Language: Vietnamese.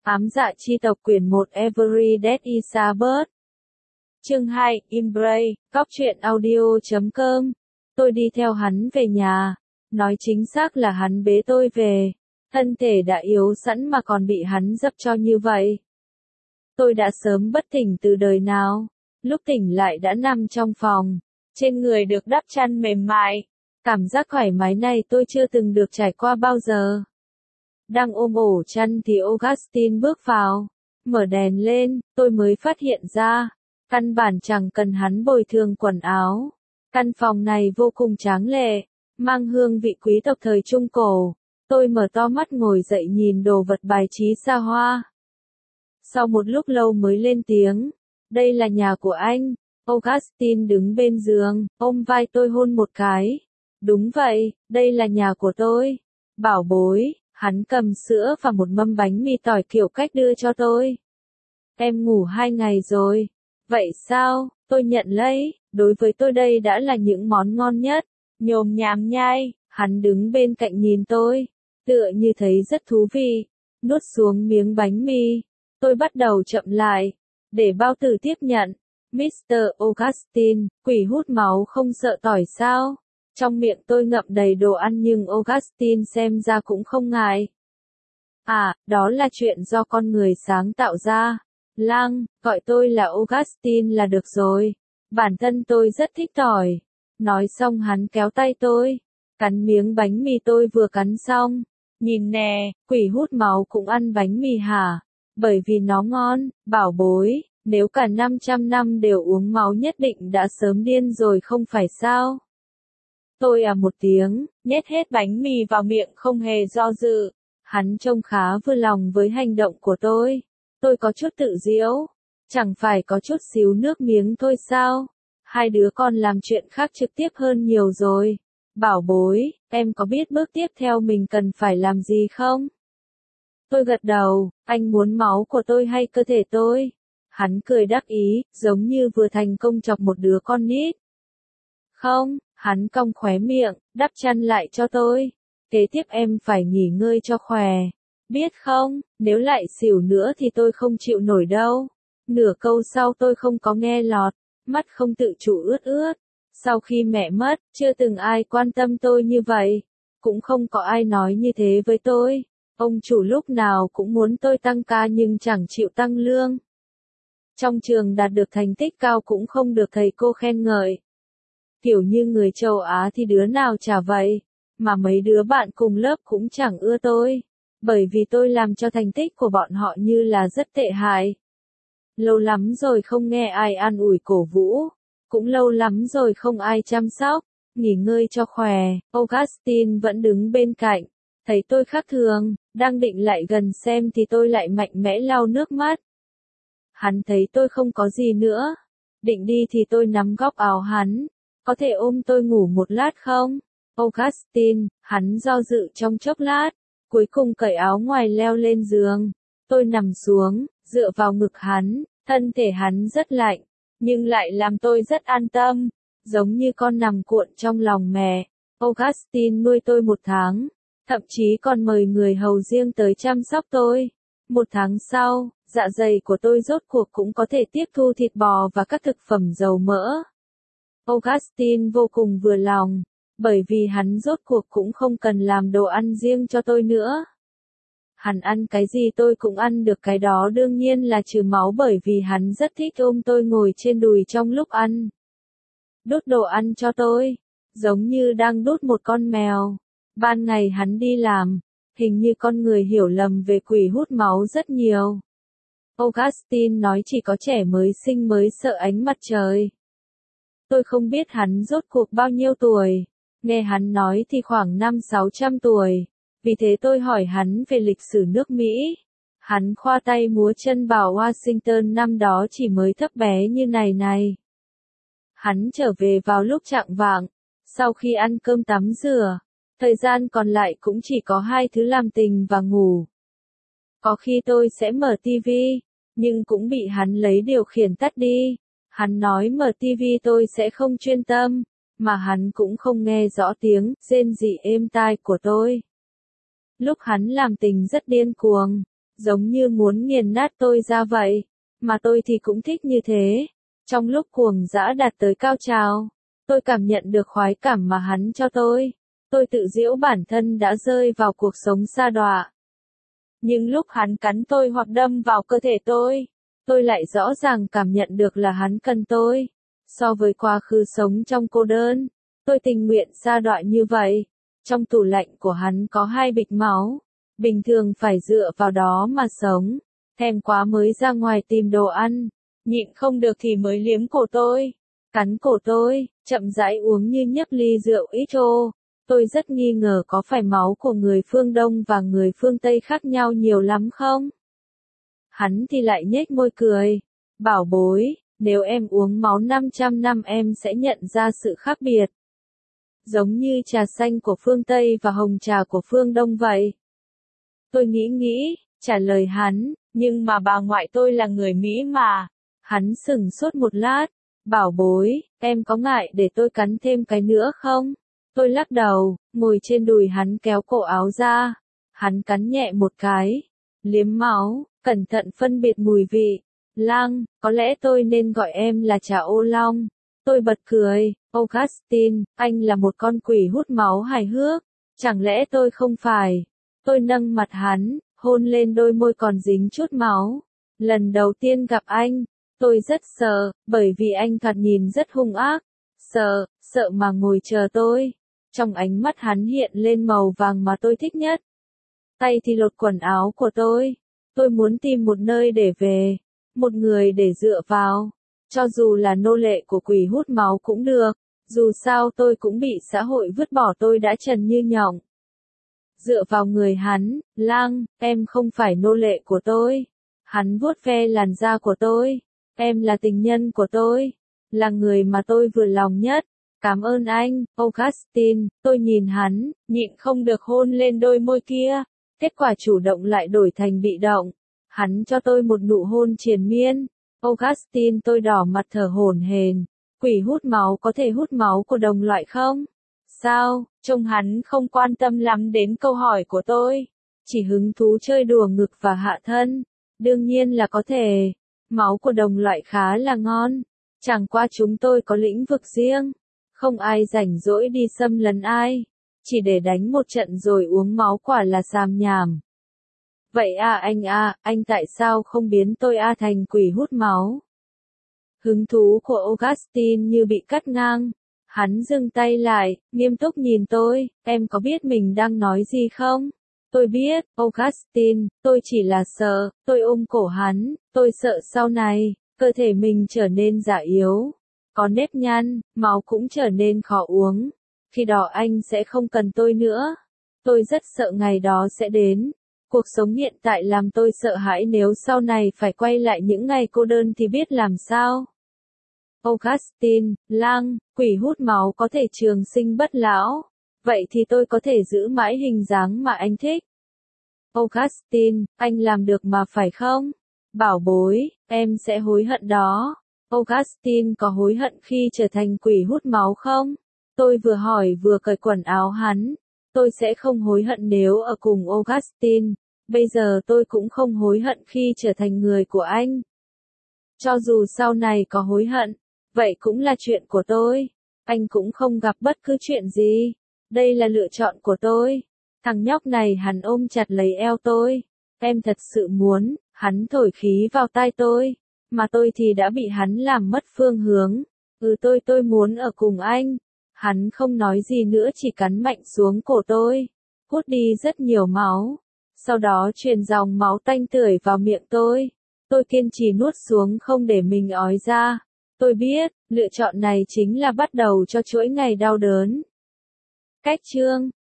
Ám dạ chi tộc quyển 1 Every Dead is a Bird. Chương 2, Embrace, Cóc truyện audio.com. Tôi đi theo hắn về nhà. Nói chính xác là hắn bế tôi về. Thân thể đã yếu sẵn mà còn bị hắn dập cho như vậy. Tôi đã sớm bất tỉnh từ đời nào. Lúc tỉnh lại đã nằm trong phòng. Trên người được đắp chăn mềm mại. Cảm giác thoải mái này tôi chưa từng được trải qua bao giờ. Đang ôm ổ chăn thì Augustine bước vào. Mở đèn lên, tôi mới phát hiện ra. Căn bản chẳng cần hắn bồi thường quần áo. Căn phòng này vô cùng tráng lệ, mang hương vị quý tộc thời Trung Cổ. Tôi mở to mắt ngồi dậy nhìn đồ vật bài trí xa hoa. Sau một lúc lâu mới lên tiếng. Đây là nhà của anh. Augustine đứng bên giường, ôm vai tôi hôn một cái. Đúng vậy, đây là nhà của tôi. Bảo bối. Hắn cầm sữa và một mâm bánh mì tỏi kiểu cách đưa cho tôi. Em ngủ 2 ngày rồi. Vậy sao? Tôi nhận lấy. Đối với tôi đây đã là những món ngon nhất. Nhồm nhám nhai. Hắn đứng bên cạnh nhìn tôi. Tựa như thấy rất thú vị. Nuốt xuống miếng bánh mì. Tôi bắt đầu chậm lại. Để bao tử tiếp nhận. Mr. Augustine, quỷ hút máu không sợ tỏi sao? Trong miệng tôi ngậm đầy đồ ăn nhưng Augustine xem ra cũng không ngại. À, đó là chuyện do con người sáng tạo ra. Lang, gọi tôi là Augustine là được rồi. Bản thân tôi rất thích tỏi. Nói xong hắn kéo tay tôi. Cắn miếng bánh mì tôi vừa cắn xong. Nhìn nè, quỷ hút máu cũng ăn bánh mì hả? Bởi vì nó ngon, bảo bối. Nếu cả 500 năm đều uống máu nhất định đã sớm điên rồi không phải sao? Tôi một tiếng, nhét hết bánh mì vào miệng không hề do dự. Hắn trông khá vừa lòng với hành động của tôi. Tôi có chút tự giễu. Chẳng phải có chút xíu nước miếng thôi sao? Hai đứa con làm chuyện khác trực tiếp hơn nhiều rồi. Bảo bối, em có biết bước tiếp theo mình cần phải làm gì không? Tôi gật đầu, anh muốn máu của tôi hay cơ thể tôi? Hắn cười đắc ý, giống như vừa thành công chọc một đứa con nít. Không. Hắn cong khóe miệng, đắp chăn lại cho tôi. Kế tiếp em phải nghỉ ngơi cho khỏe. Biết không, nếu lại xỉu nữa thì tôi không chịu nổi đâu. Nửa câu sau tôi không có nghe lọt, mắt không tự chủ ướt ướt. Sau khi mẹ mất, chưa từng ai quan tâm tôi như vậy. Cũng không có ai nói như thế với tôi. Ông chủ lúc nào cũng muốn tôi tăng ca nhưng chẳng chịu tăng lương. Trong trường đạt được thành tích cao cũng không được thầy cô khen ngợi. Kiểu như người châu Á thì đứa nào chả vậy, mà mấy đứa bạn cùng lớp cũng chẳng ưa tôi, bởi vì tôi làm cho thành tích của bọn họ như là rất tệ hại. Lâu lắm rồi không nghe ai an ủi cổ vũ, cũng lâu lắm rồi không ai chăm sóc, nghỉ ngơi cho khỏe. Augustine vẫn đứng bên cạnh, thấy tôi khác thường, đang định lại gần xem thì tôi lại mạnh mẽ lau nước mắt. Hắn thấy tôi không có gì nữa, định đi thì tôi nắm góc áo hắn. Có thể ôm tôi ngủ một lát không? Augustine, hắn do dự trong chốc lát, cuối cùng cởi áo ngoài leo lên giường. Tôi nằm xuống, dựa vào ngực hắn, thân thể hắn rất lạnh, nhưng lại làm tôi rất an tâm, giống như con nằm cuộn trong lòng mẹ. Augustine nuôi tôi 1 tháng, thậm chí còn mời người hầu riêng tới chăm sóc tôi. 1 tháng sau, dạ dày của tôi rốt cuộc cũng có thể tiếp thu thịt bò và các thực phẩm dầu mỡ. Augustine vô cùng vừa lòng, bởi vì hắn rốt cuộc cũng không cần làm đồ ăn riêng cho tôi nữa. Hắn ăn cái gì tôi cũng ăn được cái đó, đương nhiên là trừ máu, bởi vì hắn rất thích ôm tôi ngồi trên đùi trong lúc ăn. Đút đồ ăn cho tôi, giống như đang đút một con mèo. Ban ngày hắn đi làm, hình như con người hiểu lầm về quỷ hút máu rất nhiều. Augustine nói chỉ có trẻ mới sinh mới sợ ánh mặt trời. Tôi không biết hắn rốt cuộc bao nhiêu tuổi, nghe hắn nói thì khoảng 500-600 tuổi, vì thế tôi hỏi hắn về lịch sử nước Mỹ. Hắn khoa tay múa chân bảo Washington năm đó chỉ mới thấp bé như này này. Hắn trở về vào lúc chạng vạng, sau khi ăn cơm tắm rửa, thời gian còn lại cũng chỉ có 2 thứ: làm tình và ngủ. Có khi tôi sẽ mở tivi, nhưng cũng bị hắn lấy điều khiển tắt đi. Hắn nói mở tivi tôi sẽ không chuyên tâm, mà hắn cũng không nghe rõ tiếng rên rỉ êm tai của tôi. Lúc hắn làm tình rất điên cuồng, giống như muốn nghiền nát tôi ra vậy, mà tôi thì cũng thích như thế. Trong lúc cuồng dã đạt tới cao trào, tôi cảm nhận được khoái cảm mà hắn cho tôi tự giễu bản thân đã rơi vào cuộc sống sa đọa. Nhưng lúc hắn cắn tôi hoặc đâm vào cơ thể tôi lại rõ ràng cảm nhận được là hắn cần tôi. So với quá khứ sống trong cô đơn, tôi tình nguyện sa đọa như vậy. Trong tủ lạnh của hắn có 2 bịch máu, bình thường phải dựa vào đó mà sống. Thèm quá mới ra ngoài tìm đồ ăn, nhịn không được thì mới liếm cổ tôi, cắn cổ tôi, chậm rãi uống như nhấp ly rượu ít ô. Tôi rất nghi ngờ có phải máu của người phương Đông và người phương Tây khác nhau nhiều lắm không? Hắn thì lại nhếch môi cười. Bảo bối, nếu em uống máu 500 năm em sẽ nhận ra sự khác biệt. Giống như trà xanh của phương Tây và hồng trà của phương Đông vậy. Tôi nghĩ, trả lời hắn, nhưng mà bà ngoại tôi là người Mỹ mà. Hắn sững sốt một lát. Bảo bối, em có ngại để tôi cắn thêm cái nữa không? Tôi lắc đầu, ngồi trên đùi hắn kéo cổ áo ra. Hắn cắn nhẹ một cái, liếm máu, cẩn thận phân biệt mùi vị. Lang, có lẽ tôi nên gọi em là trà ô long. Tôi bật cười, Augustine, anh là một con quỷ hút máu hài hước. Chẳng lẽ tôi không phải? Tôi nâng mặt hắn, hôn lên đôi môi còn dính chút máu. Lần đầu tiên gặp anh, tôi rất sợ, bởi vì anh thoạt nhìn rất hung ác. Sợ mà ngồi chờ tôi. Trong ánh mắt hắn hiện lên màu vàng mà tôi thích nhất. Tay thì lột quần áo của tôi. Tôi muốn tìm một nơi để về, một người để dựa vào. Cho dù là nô lệ của quỷ hút máu cũng được, dù sao tôi cũng bị xã hội vứt bỏ, tôi đã trần như nhộng. Dựa vào người hắn, Lang, em không phải nô lệ của tôi. Hắn vuốt ve làn da của tôi. Em là tình nhân của tôi, là người mà tôi vừa lòng nhất. Cảm ơn anh, Augustine. Tôi nhìn hắn, nhịn không được hôn lên đôi môi kia. Kết quả chủ động lại đổi thành bị động. Hắn cho tôi một nụ hôn triền miên. Augustine, tôi đỏ mặt thở hổn hển. Quỷ hút máu có thể hút máu của đồng loại không? Sao? Trông hắn không quan tâm lắm đến câu hỏi của tôi. Chỉ hứng thú chơi đùa ngực và hạ thân. Đương nhiên là có thể. Máu của đồng loại khá là ngon. Chẳng qua chúng tôi có lĩnh vực riêng. Không ai rảnh rỗi đi xâm lấn ai. Chỉ để đánh một trận rồi uống máu quả là xàm nhảm. Vậy anh tại sao không biến tôi thành quỷ hút máu? Hứng thú của Augustine như bị cắt ngang. Hắn dừng tay lại, nghiêm túc nhìn tôi, em có biết mình đang nói gì không? Tôi biết, Augustine, tôi chỉ là sợ. Tôi ôm cổ hắn, tôi sợ sau này, cơ thể mình trở nên già yếu. Có nếp nhăn, máu cũng trở nên khó uống. Khi đó anh sẽ không cần tôi nữa. Tôi rất sợ ngày đó sẽ đến. Cuộc sống hiện tại làm tôi sợ hãi, nếu sau này phải quay lại những ngày cô đơn thì biết làm sao. Augustine, Lang, quỷ hút máu có thể trường sinh bất lão. Vậy thì tôi có thể giữ mãi hình dáng mà anh thích. Augustine, anh làm được mà phải không? Bảo bối, em sẽ hối hận đó. Augustine có hối hận khi trở thành quỷ hút máu không? Tôi vừa hỏi vừa cởi quần áo hắn. Tôi sẽ không hối hận nếu ở cùng Augustine. Bây giờ tôi cũng không hối hận khi trở thành người của anh. Cho dù sau này có hối hận, vậy cũng là chuyện của tôi. Anh cũng không gặp bất cứ chuyện gì. Đây là lựa chọn của tôi. Thằng nhóc này hắn ôm chặt lấy eo tôi. Em thật sự muốn, hắn thổi khí vào tai tôi. Mà tôi thì đã bị hắn làm mất phương hướng. Tôi muốn ở cùng anh. Hắn không nói gì nữa, chỉ cắn mạnh xuống cổ tôi. Hút đi rất nhiều máu. Sau đó truyền dòng máu tanh tưởi vào miệng tôi. Tôi kiên trì nuốt xuống không để mình ói ra. Tôi biết, lựa chọn này chính là bắt đầu cho chuỗi ngày đau đớn. Cách chương